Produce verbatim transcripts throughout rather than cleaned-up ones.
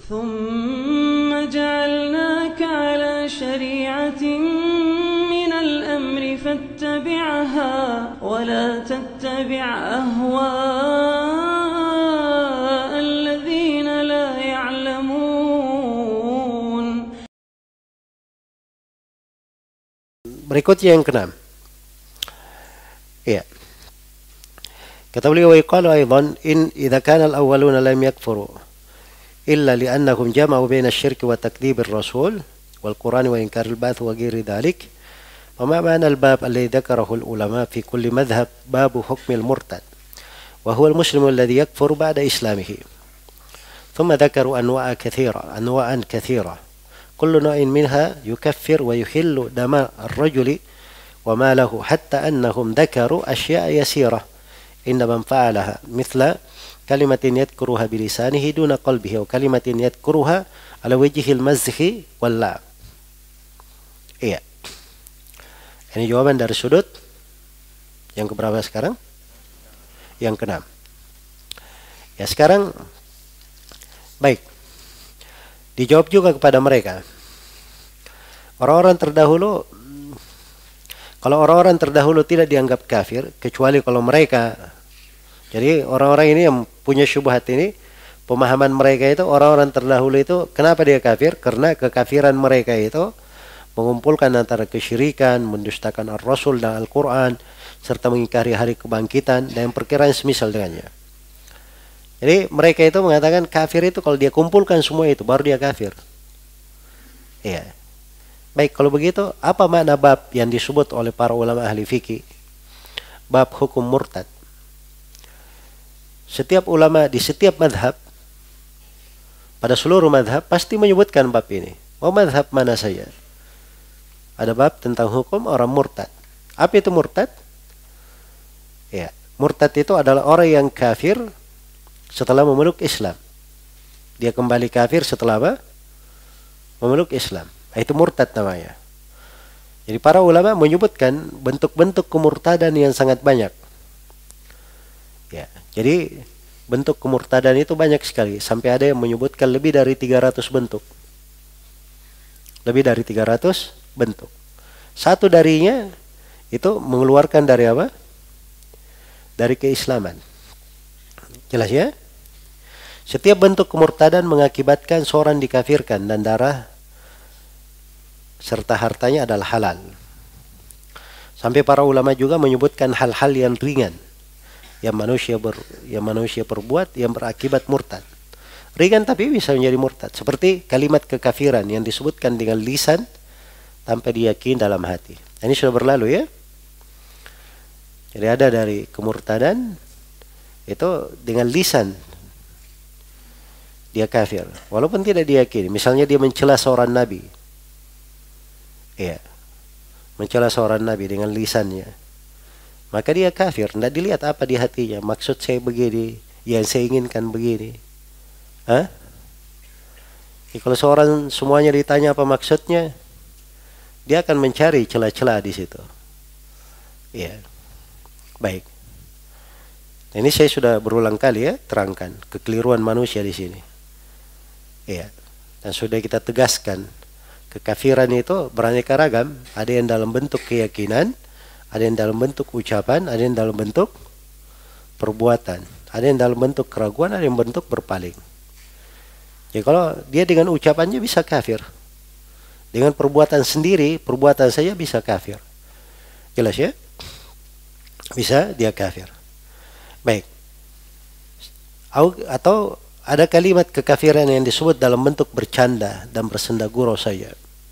ثم جعلناك على شريعة من الأمر فاتبعها ولا تتبع أهواء الذين لا يعلمون. Berikutnya yang keenam. Iya. Kata beliau, wa yuqalu aidan in idza kana al-awwaluna lam yakfuru illa li'annahum jama'u baina asy-syirki wa takdzibir rasul wal Qur'an wa inkar al-ba'ts wa ghairi dhalik. Wa ma ma'na al-bab alladhi dzakarahu al-ulama fi kulli madhhab babu hukm al-murtad wa huwa al-muslimu alladhi yakfuru ba'da islamihi. Thumma dzakaru anwa'a katsira anwa'an katsira kullu naw'in minha yukaffir wa yuhillu dama ar-rajuli wa ma lahu hatta annahum dzakaru asya'a yasirah inna man fa'alaha mithla kalimatin yadhkuruha bilisanihi duna qalbihi wa kalimatin yadhkuruha ala wajhil mazhi wal la'b. Iya. Ini jawaban dari sudut yang keberapa sekarang? Yang keenam. Ya sekarang baik. Dijawab juga kepada mereka. Orang-orang terdahulu, kalau orang-orang terdahulu tidak dianggap kafir kecuali kalau mereka, jadi orang-orang ini yang punya syubhat ini, pemahaman mereka itu orang-orang terdahulu itu kenapa dia kafir? Karena kekafiran mereka itu mengumpulkan antara kesyirikan, mendustakan Ar-Rasul dan Al-Quran, serta mengingkari hari kebangkitan dan perkiraan semisal dengannya. Jadi mereka itu mengatakan kafir itu kalau dia kumpulkan semua itu baru dia kafir. Iya. Baik, kalau begitu apa makna bab yang disebut oleh para ulama ahli fikih? Bab hukum murtad. Setiap ulama di setiap madhab, pada seluruh madhab pasti menyebutkan bab ini. Oh, madhab mana saja? Ada bab tentang hukum orang murtad. Apa itu murtad? Ya, murtad itu adalah orang yang kafir setelah memeluk Islam. Dia kembali kafir setelah apa? Memeluk Islam. Itu murtad namanya. Jadi para ulama menyebutkan bentuk-bentuk kemurtadan yang sangat banyak. Ya, jadi bentuk kemurtadan itu banyak sekali. Sampai ada yang menyebutkan lebih dari tiga ratus bentuk. Lebih dari tiga ratus bentuk. Satu darinya itu mengeluarkan dari apa? Dari keislaman. Jelas ya? Setiap bentuk kemurtadan mengakibatkan seorang dikafirkan dan darah serta hartanya adalah halal. Sampai para ulama juga menyebutkan hal-hal yang ringan yang manusia ber, yang manusia perbuat yang berakibat murtad. Ringan tapi bisa menjadi murtad. Seperti kalimat kekafiran yang disebutkan dengan lisan tanpa diyakini dalam hati. Ini sudah berlalu ya. Jadi ada dari kemurtadan itu dengan lisan dia kafir walaupun tidak diyakini. Misalnya dia mencela seorang nabi. Iya. Mencela seorang nabi dengan lisannya. Maka dia kafir, tidak dilihat apa di hatinya. Maksud saya begini, yang saya inginkan begini. Hah? Ya, kalau seorang semuanya ditanya apa maksudnya, dia akan mencari celah-celah di situ. Iya. Baik. Ini saya sudah berulang kali ya terangkan kekeliruan manusia di sini. Iya. Dan sudah kita tegaskan kekafiran itu beraneka ragam, ada yang dalam bentuk keyakinan, ada yang dalam bentuk ucapan, ada yang dalam bentuk perbuatan, ada yang dalam bentuk keraguan, ada yang bentuk berpaling. Ya kalau dia dengan ucapannya bisa kafir, dengan perbuatan sendiri, perbuatan saya bisa kafir. Jelas ya? Bisa dia kafir. Baik. Atau ada kalimat kekafiran yang disebut dalam bentuk bercanda dan bersenda gurau saja.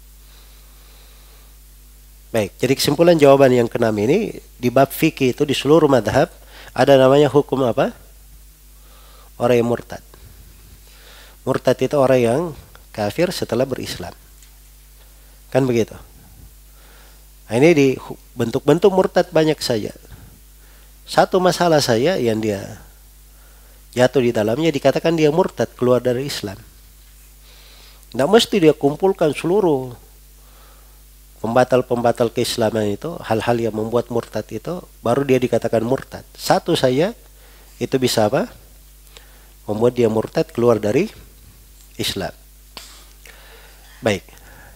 Baik, jadi kesimpulan jawaban yang keenam ini di bab fikih itu di seluruh madhab ada namanya hukum apa? Orang yang murtad. Murtad itu orang yang kafir setelah berislam. Kan begitu. Nah, ini di bentuk-bentuk murtad banyak saja. Satu masalah saya yang dia jatuh di dalamnya dikatakan dia murtad, keluar dari Islam. Tidak mesti dia kumpulkan seluruh pembatal-pembatal keislaman itu, hal-hal yang membuat murtad itu, baru dia dikatakan murtad. Satu saja itu bisa apa? Membuat dia murtad keluar dari Islam. Baik.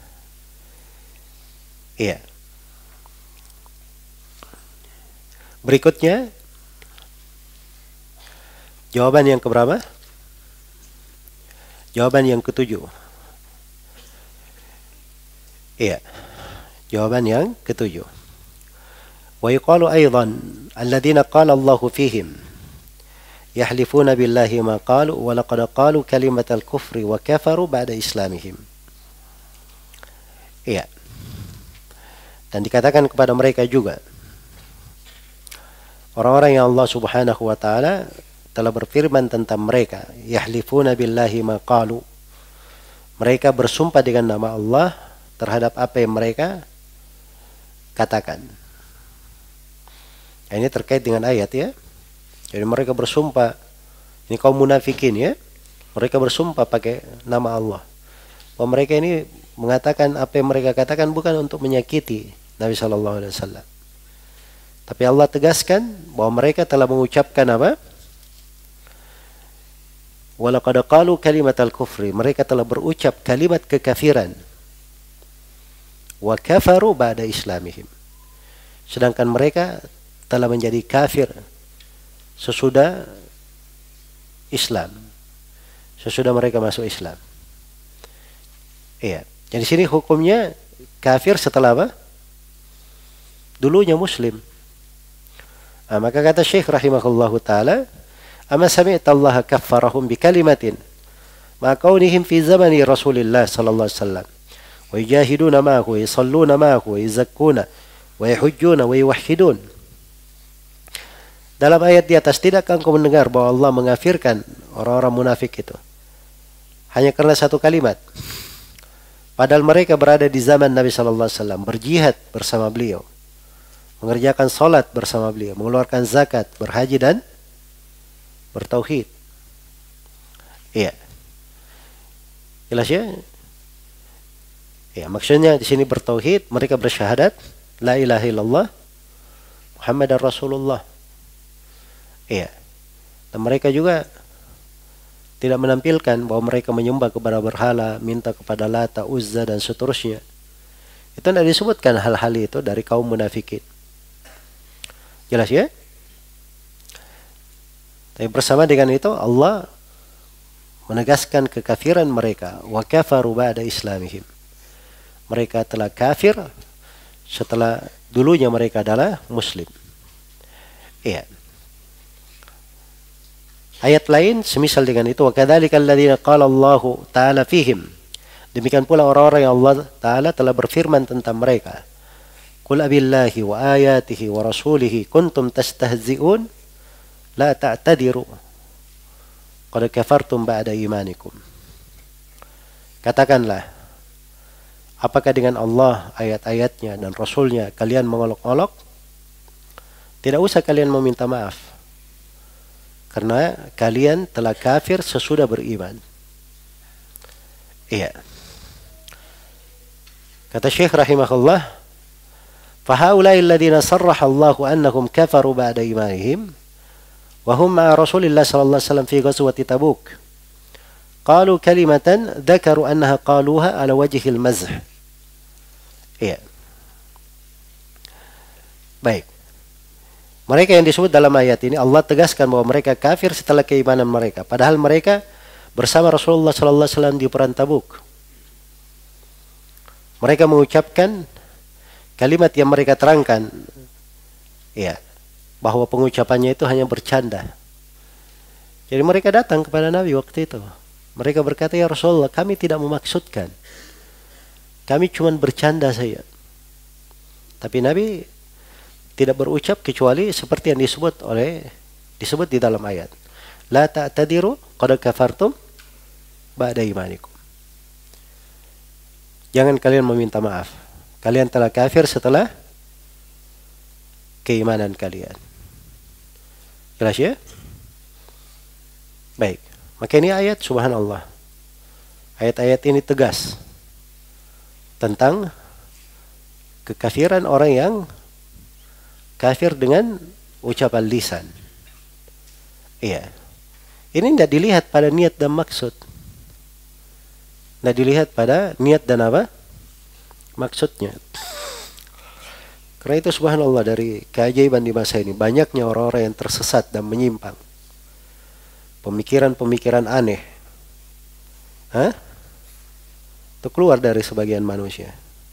Iya. Berikutnya jawaban yang keberapa? Jawaban yang ketujuh. Iya. Jawaban yang ketujuh. Wa yuqalu aidan alladziina qala Allahu fihim yahlifuna billahi ma qalu wa laqad qalu kalimatal kufri wa kafaru ba'da islamihim. Iya. Dan dikatakan kepada mereka juga, orang-orang yang Allah Subhanahu wa taala telah berfirman tentang mereka, yahlifuna billahi ma qalu. Mereka bersumpah dengan nama Allah terhadap apa yang mereka katakan. Nah, ini terkait dengan ayat ya. Jadi mereka bersumpah, ini kaum munafikin ya. Mereka bersumpah pakai nama Allah. Bahwa mereka ini mengatakan apa yang mereka katakan bukan untuk menyakiti Nabi Shallallahu Alaihi Wasallam. Tapi Allah tegaskan bahwa mereka telah mengucapkan apa? Walaqad qalu kalimatal kufri. Mereka telah berucap kalimat kekafiran. Wa kafaru ba'da islamihim. Sedangkan mereka telah menjadi kafir sesudah Islam. Sesudah mereka masuk Islam. Iya. Jadi sini hukumnya kafir setelah apa? Dulunya muslim. Nah, maka kata Syekh rahimahullahu taala, "Ama sami'ta Allah kaffarahum bi kalimatin ma kaunihim fi zamani Rasulillah sallallahu alaihi wasallam wa yujahiduna ma'ahu, yusalluna ma'ahu, yuzakkuna wa yahujjuna wa yuwahhidun." Dalam ayat di atas, tidakkah engkau mendengar bahwa Allah mengafirkan orang-orang munafik itu hanya karena satu kalimat? Padahal mereka berada di zaman Nabi sallallahu alaihi wasallam, berjihad bersama beliau, mengerjakan salat bersama beliau, mengeluarkan zakat, berhaji dan bertauhid. Iya. Jelas ya? Ya, maksudnya di sini bertauhid, mereka bersyahadat la ilaha illallah Muhammadar Rasulullah. Iya. Dan mereka juga tidak menampilkan bahwa mereka menyembah kepada berhala, minta kepada Lata, Uzza dan seterusnya. Itu tidak disebutkan hal-hal itu dari kaum munafikin. Jelas ya? Tapi bersama dengan itu Allah menegaskan kekafiran mereka, wa kafaru ba'da islamihim. Mereka telah kafir setelah dulunya mereka adalah muslim. Iya. Ayat lain semisal dengan itu, wa kadzalika alladziina qala Allahu ta'ala fihim. Demikian pula orang-orang yang Allah taala telah berfirman tentang mereka. Qul abillahi wa ayatihi wa rasulihi kuntum tastahzi'un la ta'tadiru qad kafartum ba'da imanikum. Katakanlah, apakah dengan Allah, ayat-ayatnya dan Rasulnya kalian mengolok-olok? Tidak usah kalian meminta maaf, karena kalian telah kafir sesudah beriman. Iya. Kata Syekh rahimahullah, fahaulai alladhina sarraha Allahu annahum kafaru ba'da imanihim wa hum ma'a Rasulillah sallallahu alaihi wasallam fi ghazwati Tabuk. Qalu kalimatan dzakaru annaha qaluha ala wajhil mazh. Iya. Baik. Mereka yang disebut dalam ayat ini, Allah tegaskan bahwa mereka kafir setelah keimanan mereka. Padahal mereka bersama Rasulullah sallallahu alaihi wasallam di perang Tabuk. Mereka mengucapkan kalimat yang mereka terangkan, ya, bahwa pengucapannya itu hanya bercanda. Jadi mereka datang kepada Nabi waktu itu. Mereka berkata, ya Rasulullah, kami tidak memaksudkan. Kami cuma bercanda saja. Tapi Nabi tidak berucap kecuali seperti yang disebut oleh disebut di dalam ayat. La ta'tadiru qad kafartum ba'da imanikum. Jangan kalian meminta maaf. Kalian telah kafir setelah keimanan kalian. Jelas ya? Baik. Maka ini ayat, subhanallah. Ayat-ayat ini tegas tentang kekafiran orang yang kafir dengan ucapan lisan. Iya. Ini tidak dilihat pada niat dan maksud. Nah, dilihat pada niat dan apa? Maksudnya. Karena itu subhanallah, dari keajaiban di masa ini, banyaknya orang-orang yang tersesat dan menyimpang. Pemikiran-pemikiran aneh. Hah? Itu keluar dari sebagian manusia.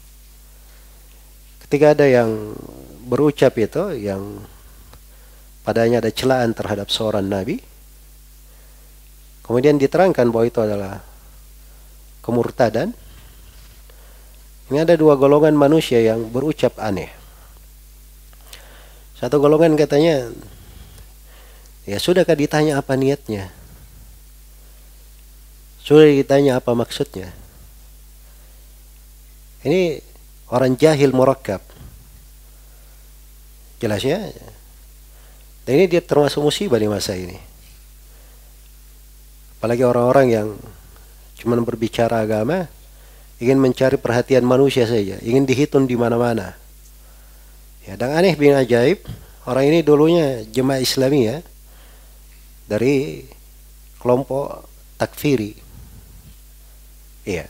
Ketika ada yang berucap itu, yang padanya ada celaan terhadap seorang nabi, kemudian diterangkan bahwa itu adalah kemurtadan. Ini ada dua golongan manusia yang berucap aneh. Satu golongan katanya, ya sudahkah ditanya apa niatnya? Sudah ditanya apa maksudnya? Ini orang jahil murakkab. Jelas ya? Dan ini dia termasuk musibah di masa ini. Apalagi orang-orang yang cuma berbicara agama, ingin mencari perhatian manusia saja, ingin dihitung di mana-mana. Ya, dan aneh bin ajaib, orang ini dulunya jemaah Islami ya, dari kelompok takfiri. Iya.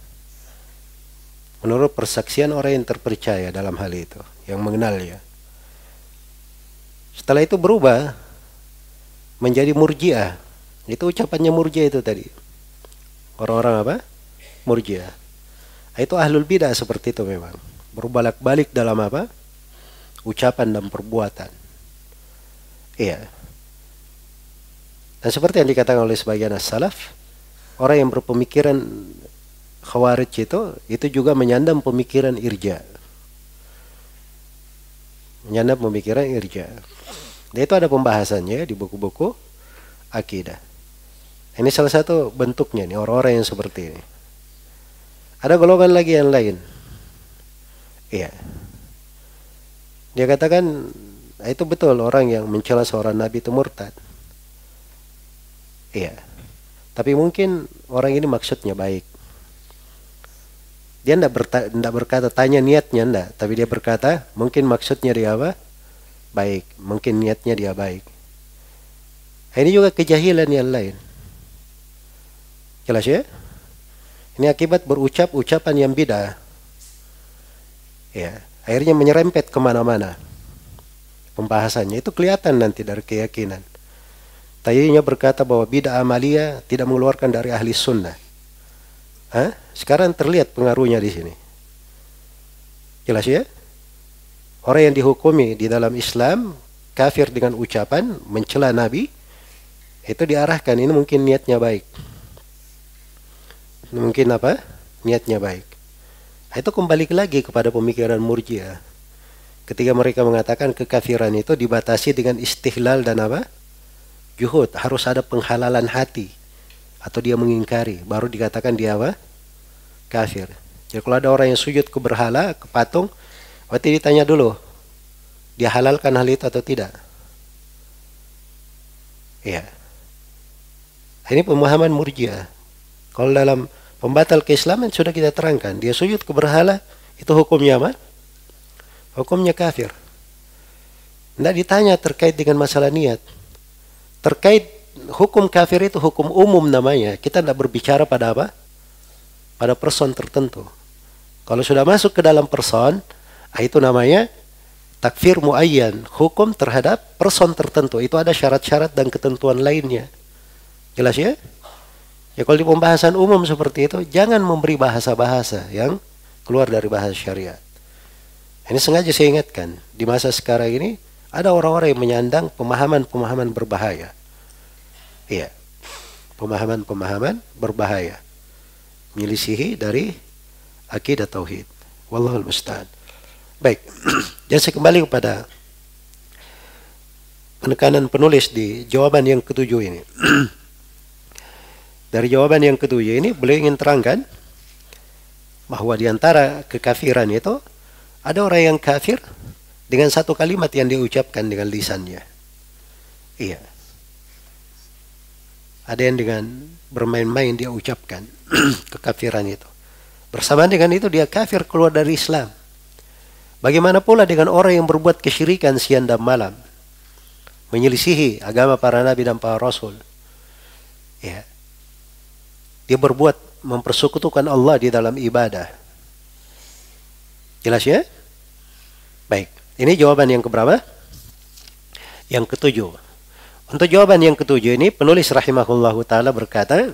Menurut persaksian orang yang terpercaya dalam hal itu, yang mengenalnya. Setelah itu berubah menjadi murjiah. Itu ucapannya murjiah itu tadi. Orang-orang apa? Murjiah. Itu ahlul bidah seperti itu memang. Berbolak-balik dalam apa? Ucapan dan perbuatan. Iya. Dan seperti yang dikatakan oleh sebagian as-salaf, orang yang berpemikiran khawarij itu, itu juga menyandang pemikiran irja. Menyandang pemikiran irja. Dan itu ada pembahasannya di buku-buku akidah. Ini salah satu bentuknya nih, orang-orang yang seperti ini. Ada golongan lagi yang lain. Iya. Dia katakan, itu betul orang yang mencela seorang nabi itu murtad. Iya. Tapi mungkin orang ini maksudnya baik. Dia tidak berta- berkata tanya niatnya enggak, tapi dia berkata mungkin maksudnya dia apa? Baik. Mungkin niatnya dia baik. Ini juga kejahilan yang lain. Jelas ya? Ini akibat berucap ucapan yang bid'ah. Ya, akhirnya menyerempet kemana-mana. Pembahasannya itu kelihatan nanti dari keyakinan. Tadinya berkata bahwa bid'ah amaliyah tidak mengeluarkan dari ahli sunnah. Hah? Sekarang terlihat pengaruhnya di sini. Jelas ya? Orang yang dihukumi di dalam Islam kafir dengan ucapan mencela Nabi, itu diarahkan ini mungkin niatnya baik. Mungkin apa? Niatnya baik. Itu kembali lagi kepada pemikiran Murji'ah. Ketika mereka mengatakan kekafiran itu dibatasi dengan istihlal dan apa? Juhud. Harus ada penghalalan hati. Atau dia mengingkari. Baru dikatakan dia apa? Kafir. Jadi kalau ada orang yang sujud ke berhala, ke patung, berarti ditanya dulu. Dia halalkan hal itu atau tidak? Iya. Ini pemahaman Murji'ah. Kalau dalam pembatal keislaman sudah kita terangkan, dia sujud ke berhala, itu hukumnya apa? Hukumnya kafir. Tidak ditanya terkait dengan masalah niat. Terkait hukum kafir itu hukum umum namanya. Kita tidak berbicara pada apa? Pada person tertentu. Kalau sudah masuk ke dalam person, itu namanya takfir muayyan, hukum terhadap person tertentu. Itu ada syarat-syarat dan ketentuan lainnya. Jelas ya? Ya kalau di pembahasan umum seperti itu, jangan memberi bahasa-bahasa yang keluar dari bahasa syariat. Ini sengaja saya ingatkan, di masa sekarang ini ada orang-orang yang menyandang pemahaman-pemahaman berbahaya. Iya, pemahaman-pemahaman berbahaya. Menyelisihi dari akidah tauhid. Wallahul musta'an. Baik, jadi saya kembali kepada penekanan penulis di jawaban yang ketujuh ini. Dari jawaban yang ketujuh ini, beliau ingin terangkan bahwa di antara kekafiran itu ada orang yang kafir dengan satu kalimat yang dia ucapkan dengan lisannya. Iya. Ada yang dengan bermain-main dia ucapkan kekafiran itu. Bersamaan dengan itu dia kafir keluar dari Islam. Bagaimana pula dengan orang yang berbuat kesyirikan siang dan malam, menyelisihi agama para nabi dan para rasul. Ya. Dia berbuat mempersekutukan Allah di dalam ibadah. Jelas ya? Baik, ini jawaban yang keberapa? Yang ketujuh. Untuk jawaban yang ketujuh ini penulis rahimahullahu taala berkata,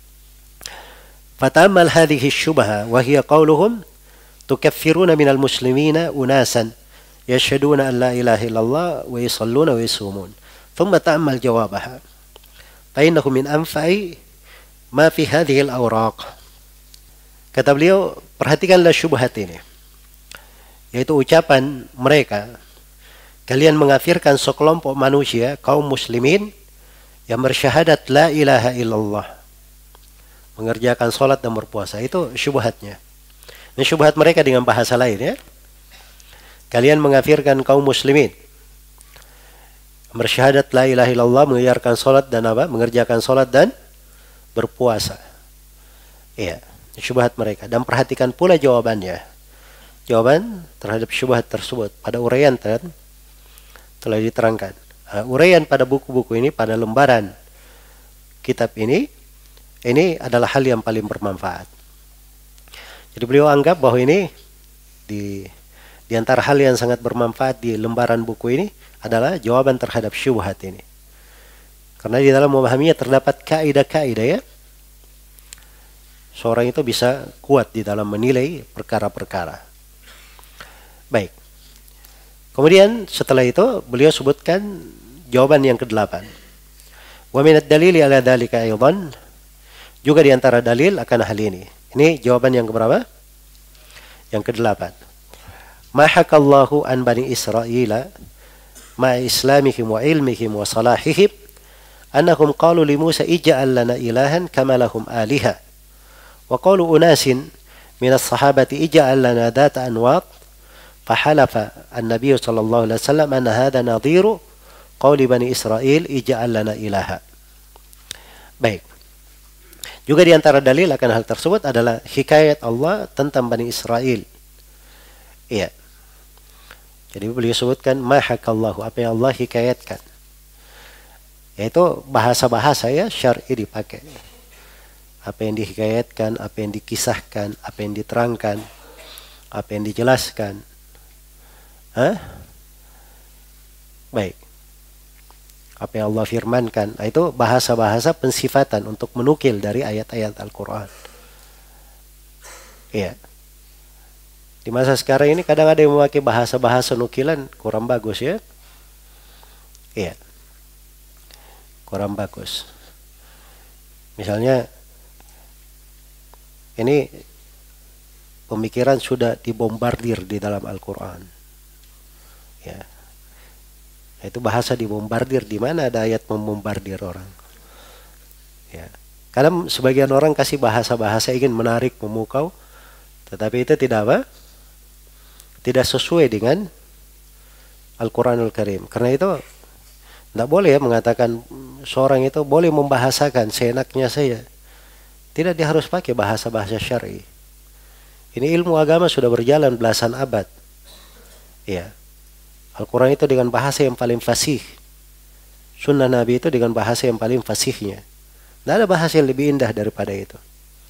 "Fatamal hadhihi syubha wa hiya qauluhum tukaffiruna minal muslimina unasan yashhaduna an la ilaha illallah wa yusalluna wa yusumun. Thumma ta'ammal jawabaha. Fa innahu min anfa'i ma fi hadhihi al-awraq." Kata beliau, perhatikanlah syubhat ini. Yaitu ucapan mereka, kalian mengafirkan sekelompok manusia, kaum muslimin, yang bersyahadat la ilaha illallah, mengerjakan sholat dan berpuasa. Itu syubhatnya. Ini syubhat mereka dengan bahasa lain ya. Kalian mengafirkan kaum muslimin, bersyahadat la ilaha illallah, mengerjakan sholat dan apa? Mengerjakan sholat dan berpuasa. Iya, syubhat mereka. Dan perhatikan pula jawabannya. Jawaban terhadap syubhat tersebut pada uraian ter telah diterangkan. Uh, uraian pada buku-buku ini, pada lembaran kitab ini, ini adalah hal yang paling bermanfaat. Jadi beliau anggap bahwa ini di di antara hal yang sangat bermanfaat di lembaran buku ini adalah jawaban terhadap syubhat ini. Karena di dalam memahaminya terdapat kaidah-kaidah ya. Seorang itu bisa kuat di dalam menilai perkara-perkara. Baik. Kemudian setelah itu beliau sebutkan jawaban yang kedelapan. Wa min ad-dalili ala dzalika aidan, juga di antara dalil akan hal ini. Ini jawaban yang keberapa? Yang kedelapan. Ma hakallahu an bani Israila ma islamihim wa ilmihim wa salahihim annahum qalu li Musa ij'al lana ilahan kama lahum aliha. Wa qalu unasin min as-sahabati ij'al lana dhata anwat. فحلف النبي صلى الله عليه وسلم أن هذا نظير قول بني إسرائيل اجعل لنا إلها. Baik. Juga di antara dalil akan hal tersebut adalah hikayat Allah tentang Bani Israel. Iya. Jadi beliau sebutkan mahakallahu, apa yang Allah hikayatkan. Yaitu bahasa-bahasa ya syar'i dipakai. Apa yang dihikayatkan, apa yang dikisahkan, apa yang diterangkan, apa yang dijelaskan. Hah? Baik. Apa yang Allah firmankan, itu bahasa-bahasa pensifatan untuk menukil dari ayat-ayat Al-Quran. Iya. Di masa sekarang ini kadang ada yang memakai bahasa-bahasa nukilan kurang bagus ya. Iya. Kurang bagus. Misalnya ini pemikiran sudah dibombardir di dalam Al-Quran. Ya. Itu bahasa dibombardir, di mana ada ayat membombardir orang. Ya. Kadang sebagian orang kasih bahasa-bahasa ingin menarik, memukau, tetapi itu tidak apa? Tidak sesuai dengan Al-Quranul Karim. Karena itu tidak boleh ya mengatakan seorang itu boleh membahasakan seenaknya saya. Tidak, dia harus pakai bahasa-bahasa syar'i. Ini ilmu agama sudah berjalan belasan abad. Ya. Al-Quran itu dengan bahasa yang paling fasih. Sunnah Nabi itu dengan bahasa yang paling fasihnya. Tidak ada bahasa yang lebih indah daripada itu.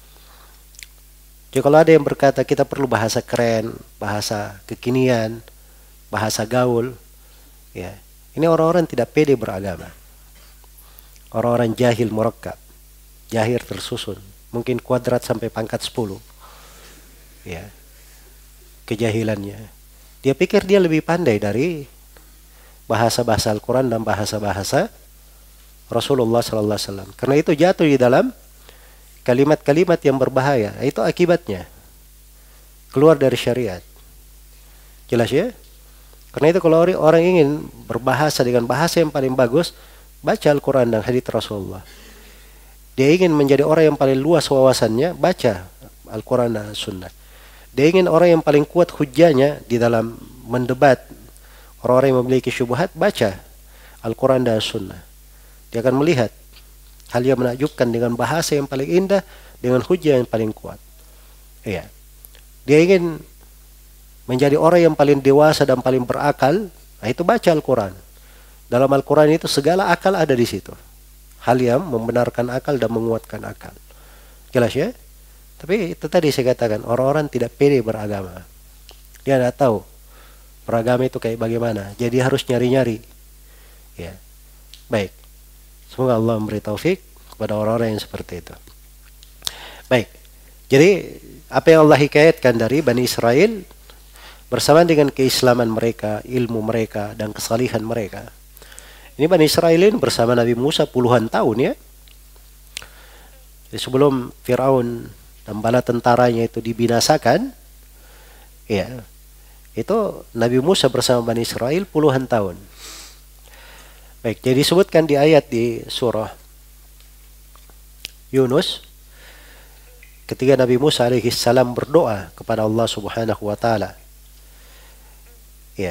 Jadi kalau ada yang berkata kita perlu bahasa keren, bahasa kekinian, bahasa gaul, ya, ini orang-orang tidak pede beragama. Orang-orang jahil murakkab, jahil tersusun, mungkin kuadrat sampai pangkat sepuluh. Ya, kejahilannya. Dia pikir dia lebih pandai dari bahasa-bahasa Al-Quran dan bahasa-bahasa Rasulullah sallallahu alaihi wasallam. Karena itu jatuh di dalam kalimat-kalimat yang berbahaya. Itu akibatnya. Keluar dari syariat. Jelas ya? Karena itu kalau orang ingin berbahasa dengan bahasa yang paling bagus, baca Al-Quran dan hadits Rasulullah. Dia ingin menjadi orang yang paling luas wawasannya, baca Al-Quran dan Sunnah. Dia ingin orang yang paling kuat hujjahnya di dalam mendebat orang-orang yang memiliki syubhat, baca Al-Quran dan Sunnah. Dia akan melihat hal yang menakjubkan dengan bahasa yang paling indah, dengan hujjah yang paling kuat. Iya. Dia ingin menjadi orang yang paling dewasa dan paling berakal, nah itu baca Al-Quran. Dalam Al-Quran itu segala akal ada di situ. Hal yang membenarkan akal dan menguatkan akal. Jelas ya? Tapi itu tadi saya katakan, orang-orang tidak pede beragama. Dia tidak tahu beragama itu kayak bagaimana. Jadi harus nyari-nyari. Ya. Baik. Semoga Allah memberi taufik kepada orang-orang yang seperti itu. Baik. Jadi apa yang Allah hikayatkan dari Bani Israel bersamaan dengan keislaman mereka, ilmu mereka, dan kesalihan mereka. Ini Bani Israel ini bersama Nabi Musa puluhan tahun ya. Jadi sebelum Fir'aun dan bala tentaranya itu dibinasakan, ya, itu Nabi Musa bersama Bani Israel puluhan tahun. Baik, jadi disebutkan di ayat di surah Yunus, ketika Nabi Musa alaihi salam berdoa kepada Allah Subhanahu wa taala, ya,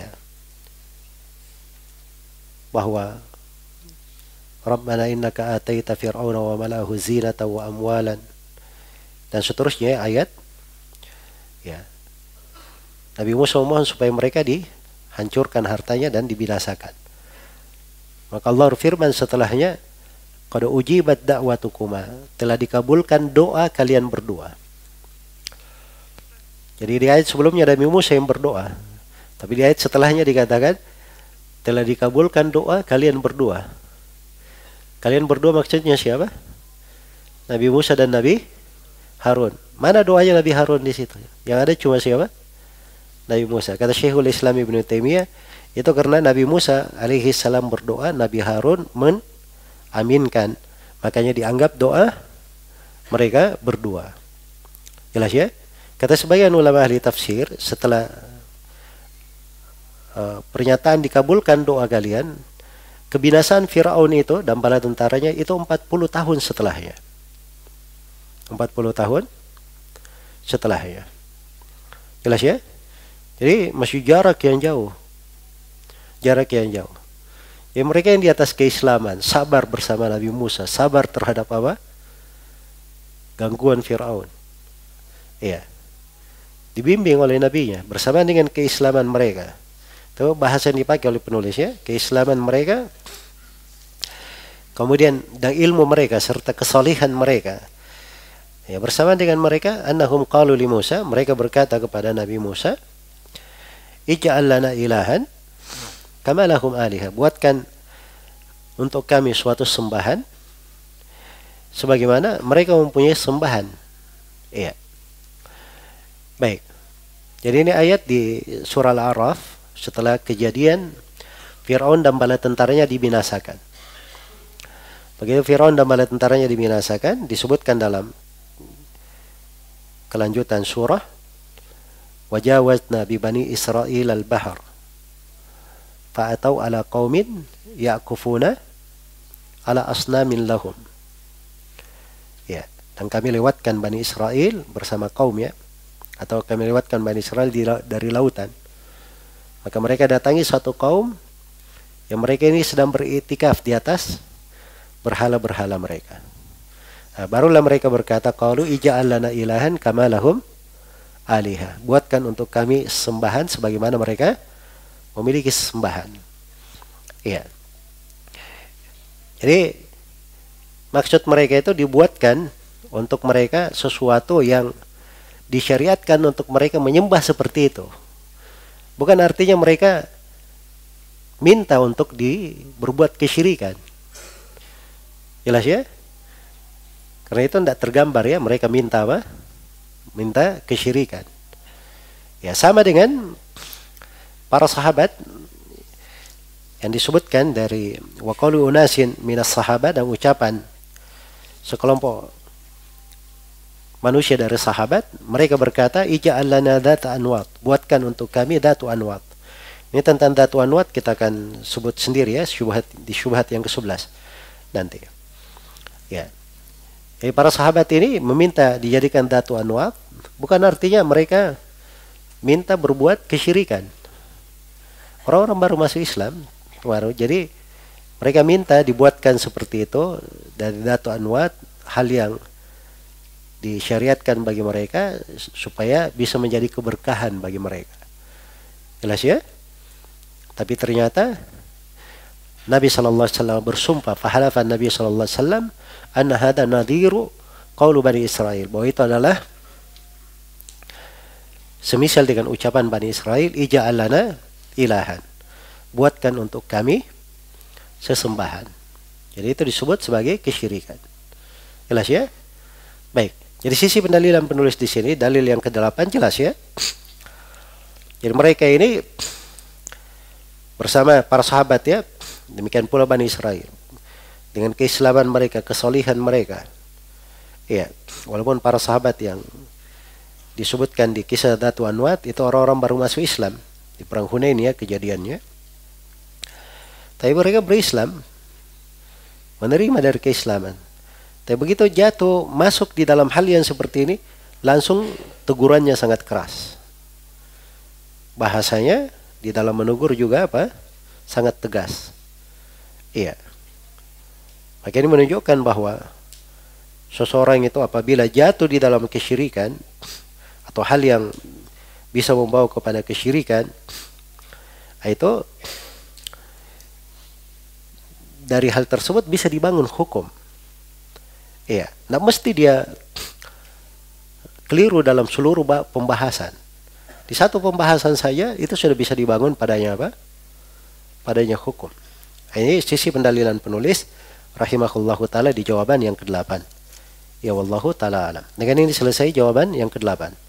bahwa Rabbana innaka ataita fir'auna wa mala'ahu zinatan wa amwalan, dan seterusnya ayat, ya. Nabi Musa memohon supaya mereka dihancurkan hartanya dan dibinasakan. Maka Allah firman setelahnya, qad ujibat da'watukuma, telah dikabulkan doa kalian berdua. Jadi di ayat sebelumnya Nabi Musa yang berdoa, tapi di ayat setelahnya dikatakan telah dikabulkan doa kalian berdua. Kalian berdua maksudnya siapa? Nabi Musa dan Nabi Harun. Mana doanya Nabi Harun di situ? Yang ada cuma siapa? Nabi Musa. Kata Syekhul Islam Ibnu Taimiyah, itu karena Nabi Musa alaihi salam berdoa, Nabi Harun mengaminkan. Makanya dianggap doa mereka berdua. Jelas ya? Kata sebagian ulama ahli tafsir, setelah uh, pernyataan dikabulkan doa kalian, kebinasaan Fir'aun itu dan bala tentaranya itu empat puluh tahun setelahnya. empat puluh tahun setelahnya. Jelas ya? Jadi masih jarak yang jauh. Jarak yang jauh. Ya, mereka yang di atas keislaman, sabar bersama Nabi Musa, sabar terhadap apa? Gangguan Fir'aun. Iya. Dibimbing oleh nabinya bersama dengan keislaman mereka. Itu bahasa yang dipakai oleh penulis ya, keislaman mereka, kemudian dan ilmu mereka serta kesalihan mereka. Ya, bersama dengan mereka, annahum qalu li Musa, mereka berkata kepada Nabi Musa, ij'al lana ilahan kama lahum aliha, buatkan untuk kami suatu sembahan sebagaimana mereka mempunyai sembahan. Iya. Baik. Jadi ini ayat di surah Al-A'raf setelah kejadian Fir'aun dan bala tentaranya dibinasakan. Begitu Fir'aun dan bala tentaranya dibinasakan, disebutkan dalam kelanjutan surah, wajawazna bi bani Israil al-bahr fa'atau ala qaumin ya'kufuna ala asnamin lahum. Ya, dan kami lewatkan Bani Israel bersama kaum ya, atau kami lewatkan Bani Israel di, dari lautan. Maka mereka datangi satu kaum yang mereka ini sedang beriktikaf di atas berhala-berhala mereka. Nah, barulah mereka berkata, qalu ija'al lana ilahan kama lahum aliha, buatkan untuk kami sembahan sebagaimana mereka memiliki sembahan. Iya. Jadi maksud mereka itu dibuatkan untuk mereka sesuatu yang disyariatkan untuk mereka menyembah seperti itu. Bukan artinya mereka minta untuk di berbuat kesyirikan. Jelas ya? Karena itu tidak tergambar ya, mereka minta apa? Minta kesyirikan. Ya, sama dengan para sahabat yang disebutkan dari waqalu unasin minas sahabat, dan ucapan sekelompok manusia dari sahabat, mereka berkata, ija'al lana dhata anwat, buatkan untuk kami dhatu anwat. Ini tentang dhatu anwat kita akan sebut sendiri ya, syubhat, di syubhat yang kesebelas nanti. Ya. Jadi para sahabat ini meminta dijadikan dhatu anwat, bukan artinya mereka minta berbuat kesyirikan. Orang-orang baru masuk Islam, baru. Jadi mereka minta dibuatkan seperti itu dari dhatu anwat, hal yang disyariatkan bagi mereka supaya bisa menjadi keberkahan bagi mereka. Jelas ya? Tapi ternyata Nabi sallallahu alaihi wasallam bersumpah, fahalafa Nabi sallallahu alaihi wasallam anna hadha nadhiru qaulu Bani Israil, bahwa itu adalah semisal dengan ucapan Bani Israel, ija'al lana ilahan, buatkan untuk kami sesembahan. Jadi itu disebut sebagai kesyirikan. Jelas ya? Baik. Jadi sisi pendalilan penulis di sini, dalil yang kedelapan jelas ya. Jadi mereka ini bersama para sahabat ya, demikian pula Bani Israel, dengan keislaman mereka, kesolihan mereka. Ya, walaupun para sahabat yang disebutkan di kisah Dzatu Anwat itu orang-orang baru masuk Islam di perang Hunain ya kejadiannya. Tapi mereka berislam, menerima dari keislaman. Tapi begitu jatuh masuk di dalam hal yang seperti ini, langsung tegurannya sangat keras. Bahasanya di dalam menegur juga apa? Sangat tegas. Iya. Maka ini menunjukkan bahwa seseorang itu apabila jatuh di dalam kesyirikan atau hal yang bisa membawa kepada kesyirikan, itu dari hal tersebut bisa dibangun hukum. Iya, nah mesti dia keliru dalam seluruh pembahasan. Di satu pembahasan saja itu sudah bisa dibangun padanya apa? Padanya hukum. Ini sisi pendalilan penulis rahimahullahu taala di jawaban yang kedelapan. Ya wallahu taala alam. Dengan ini selesai jawaban yang kedelapan.